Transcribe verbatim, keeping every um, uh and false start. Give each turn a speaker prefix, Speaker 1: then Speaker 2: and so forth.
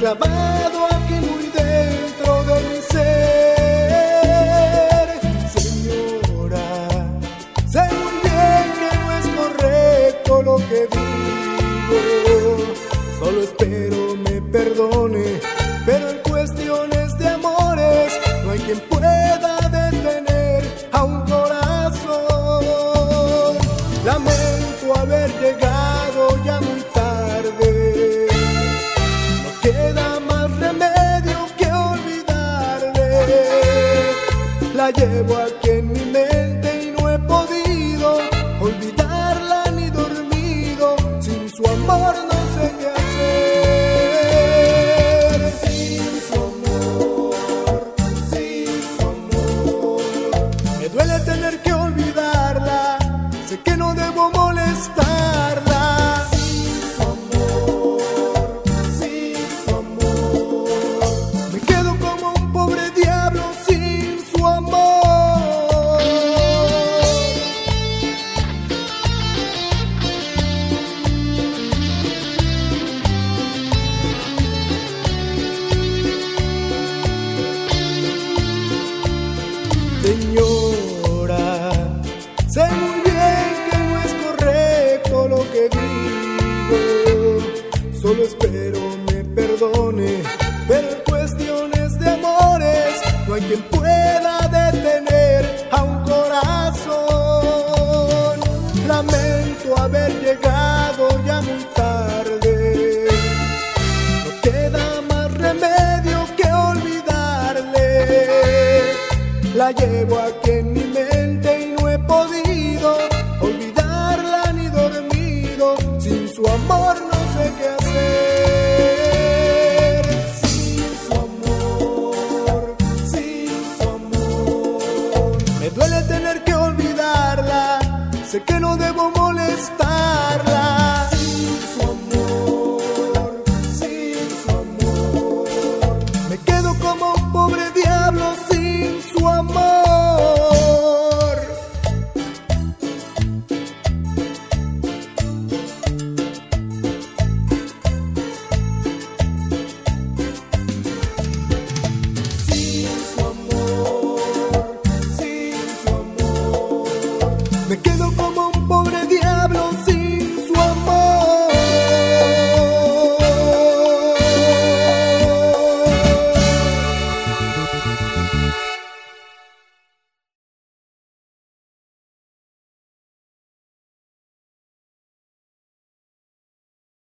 Speaker 1: grabado aquí muy dentro de mi ser. Señora, sé muy bien que no es correcto lo que digo, solo espero me perdone, pero en cuestiones de amores no hay quien pueda detener a un corazón. Lamento haber llegado ya muy tarde, no queda más remedio que olvidarle. La llevo aquí en mi mente y no he podido olvidarla ni dormido. Sin su amor no sé qué hacer. Sin su amor, sin su amor, me duele tener que olvidarla. Sé que no debo molestarla. Sin su amor, sin su amor, me quedo como un pobre diablo sin su amor. Señora, sé muy bien que no es correcto lo que digo, solo espero me perdone, pero en cuestiones de amores no hay quien pueda detener a un corazón. Lamento haber llegado ya muy tarde, no queda más remedio que olvidarle. La llevo aquí en mi mente y no he podido olvidarla ni dormido. Sin su amor no sé qué hacer. Sin su amor, sin su amor, me duele tener que olvidarla. Sé que no debo molestarla.